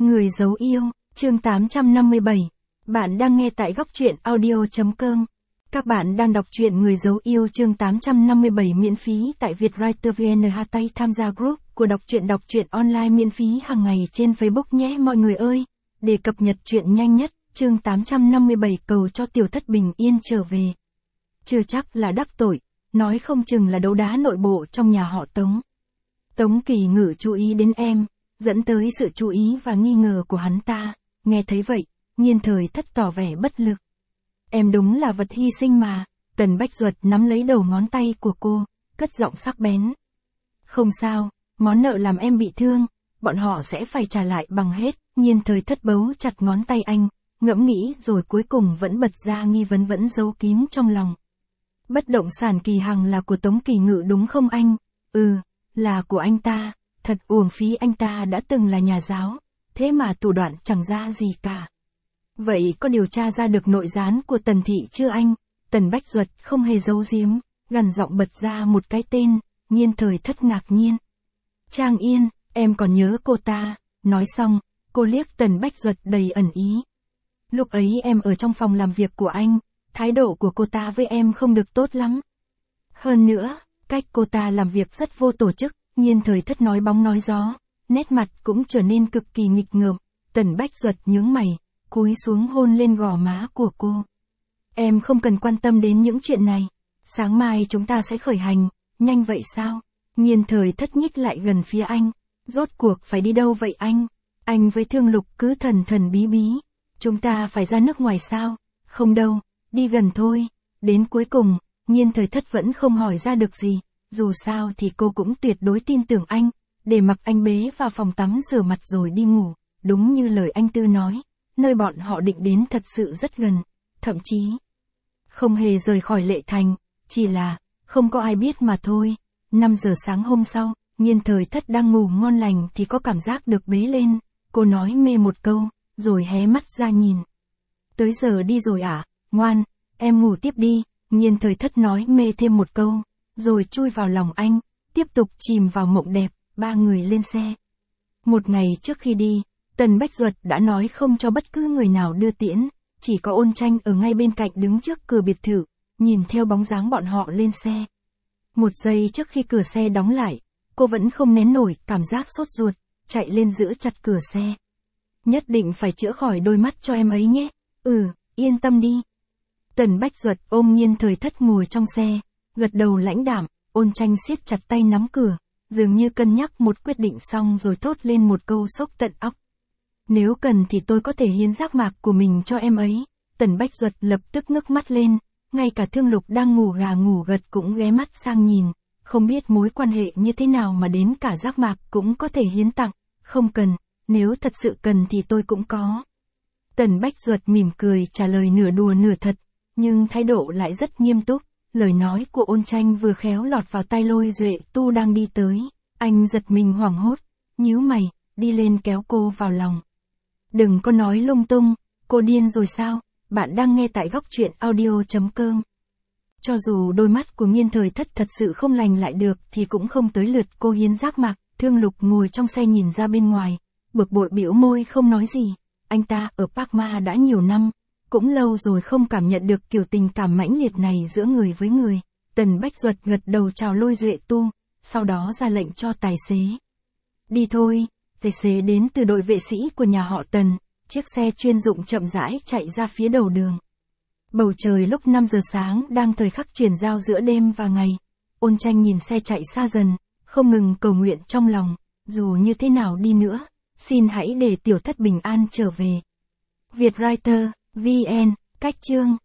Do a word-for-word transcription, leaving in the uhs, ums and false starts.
Người giấu yêu, chương tám trăm năm mươi bảy. Bạn đang nghe tại góc truyện audio.com. Các bạn đang đọc truyện Người giấu yêu chương tám trăm năm mươi bảy miễn phí tại Vietwriter vê en. Hashtag tham gia group của đọc truyện đọc truyện online miễn phí hàng ngày trên Facebook nhé mọi người ơi. Để cập nhật truyện nhanh nhất, chương tám trăm năm mươi bảy cầu cho tiểu thất bình yên trở về. Chưa chắc là đắc tội, nói không chừng là đấu đá nội bộ trong nhà họ Tống. Tống Kỳ Ngự chú ý đến em, dẫn tới sự chú ý và nghi ngờ của hắn ta. Nghe thấy vậy, Nhiên Thời Thất tỏ vẻ bất lực. Em đúng là vật hy sinh mà. Tần Bách Duật nắm lấy đầu ngón tay của cô, cất giọng sắc bén. Không sao, món nợ làm em bị thương, bọn họ sẽ phải trả lại bằng hết. Nhiên Thời Thất bấu chặt ngón tay anh, ngẫm nghĩ rồi cuối cùng vẫn bật ra nghi vấn vẫn giấu kín trong lòng. Bất động sản Kỳ Hằng là của Tống Kỳ Ngự đúng không anh? Ừ, là của anh ta. Thật uổng phí, anh ta đã từng là nhà giáo, thế mà thủ đoạn chẳng ra gì cả. Vậy có điều tra ra được nội gián của Tần Thị chưa anh? Tần Bách Duật không hề giấu giếm, gằn giọng bật ra một cái tên. Nhiên Thời Thất ngạc nhiên. Trang Yên, em còn nhớ cô ta. Nói xong, cô liếc Tần Bách Duật đầy ẩn ý. Lúc ấy em ở trong phòng làm việc của anh, thái độ của cô ta với em không được tốt lắm. Hơn nữa, cách cô ta làm việc rất vô tổ chức. Nhiên Thời Thất nói bóng nói gió, nét mặt cũng trở nên cực kỳ nghịch ngợm. Tần Bách Duật nhướng mày, cúi xuống hôn lên gò má của cô. Em không cần quan tâm đến những chuyện này. Sáng mai chúng ta sẽ khởi hành. Nhanh vậy sao? Nhiên Thời Thất nhích lại gần phía anh. Rốt cuộc phải đi đâu vậy anh? Anh với Thương Lục cứ thần thần bí bí. Chúng ta phải ra nước ngoài sao? Không đâu, đi gần thôi. Đến cuối cùng, Nhiên Thời Thất vẫn không hỏi ra được gì. Dù sao thì cô cũng tuyệt đối tin tưởng anh, để mặc anh bế vào phòng tắm rửa mặt rồi đi ngủ. Đúng như lời anh Tư nói, nơi bọn họ định đến thật sự rất gần, thậm chí không hề rời khỏi Lệ Thành, chỉ là không có ai biết mà thôi. năm giờ sáng hôm sau, Nhiên Thời Thất đang ngủ ngon lành thì có cảm giác được bế lên. Cô nói mê một câu, rồi hé mắt ra nhìn. Tới giờ đi rồi à? Ngoan, em ngủ tiếp đi. Nhiên Thời Thất nói mê thêm một câu, rồi chui vào lòng anh, tiếp tục chìm vào mộng đẹp. Ba người lên xe. Một ngày trước khi đi, Tần Bách Duật đã nói không cho bất cứ người nào đưa tiễn, chỉ có Ôn Tranh ở ngay bên cạnh đứng trước cửa biệt thự, nhìn theo bóng dáng bọn họ lên xe. Một giây trước khi cửa xe đóng lại, cô vẫn không nén nổi cảm giác sốt ruột, chạy lên giữ chặt cửa xe. Nhất định phải chữa khỏi đôi mắt cho em ấy nhé. Ừ, yên tâm đi. Tần Bách Duật ôm Nhiên Thời Thất ngồi trong xe, gật đầu lãnh đạm. Ôn Tranh siết chặt tay nắm cửa, dường như cân nhắc một quyết định xong rồi thốt lên một câu sốc tận óc. Nếu cần thì tôi có thể hiến giác mạc của mình cho em ấy. Tần Bách Duật lập tức ngước mắt lên, ngay cả Thương Lục đang ngủ gà ngủ gật cũng ghé mắt sang nhìn, không biết mối quan hệ như thế nào mà đến cả giác mạc cũng có thể hiến tặng. Không cần, nếu thật sự cần thì tôi cũng có. Tần Bách Duật mỉm cười trả lời nửa đùa nửa thật, nhưng thái độ lại rất nghiêm túc. Lời nói của Ôn Tranh vừa khéo lọt vào tai Lôi Duệ Tu đang đi tới. Anh giật mình hoảng hốt, nhíu mày, đi lên kéo cô vào lòng. Đừng có nói lung tung, cô điên rồi sao? Bạn đang nghe tại góc truyện audio.com. Cho dù đôi mắt của Nhiên Thời Thất thật sự không lành lại được thì cũng không tới lượt cô hiến giác mạc. Thương Lục ngồi trong xe nhìn ra bên ngoài, bực bội bĩu môi không nói gì. Anh ta ở Park Ma đã nhiều năm, cũng lâu rồi không cảm nhận được kiểu tình cảm mãnh liệt này giữa người với người. Tần Bách Duật gật đầu chào Lôi Duệ Tu, sau đó ra lệnh cho tài xế. Đi thôi. Tài xế đến từ đội vệ sĩ của nhà họ Tần, chiếc xe chuyên dụng chậm rãi chạy ra phía đầu đường. Bầu trời lúc năm giờ sáng đang thời khắc chuyển giao giữa đêm và ngày. Ôn Tranh nhìn xe chạy xa dần, không ngừng cầu nguyện trong lòng, dù như thế nào đi nữa, xin hãy để tiểu thất bình an trở về. Vietwriter, vê en, cách chương.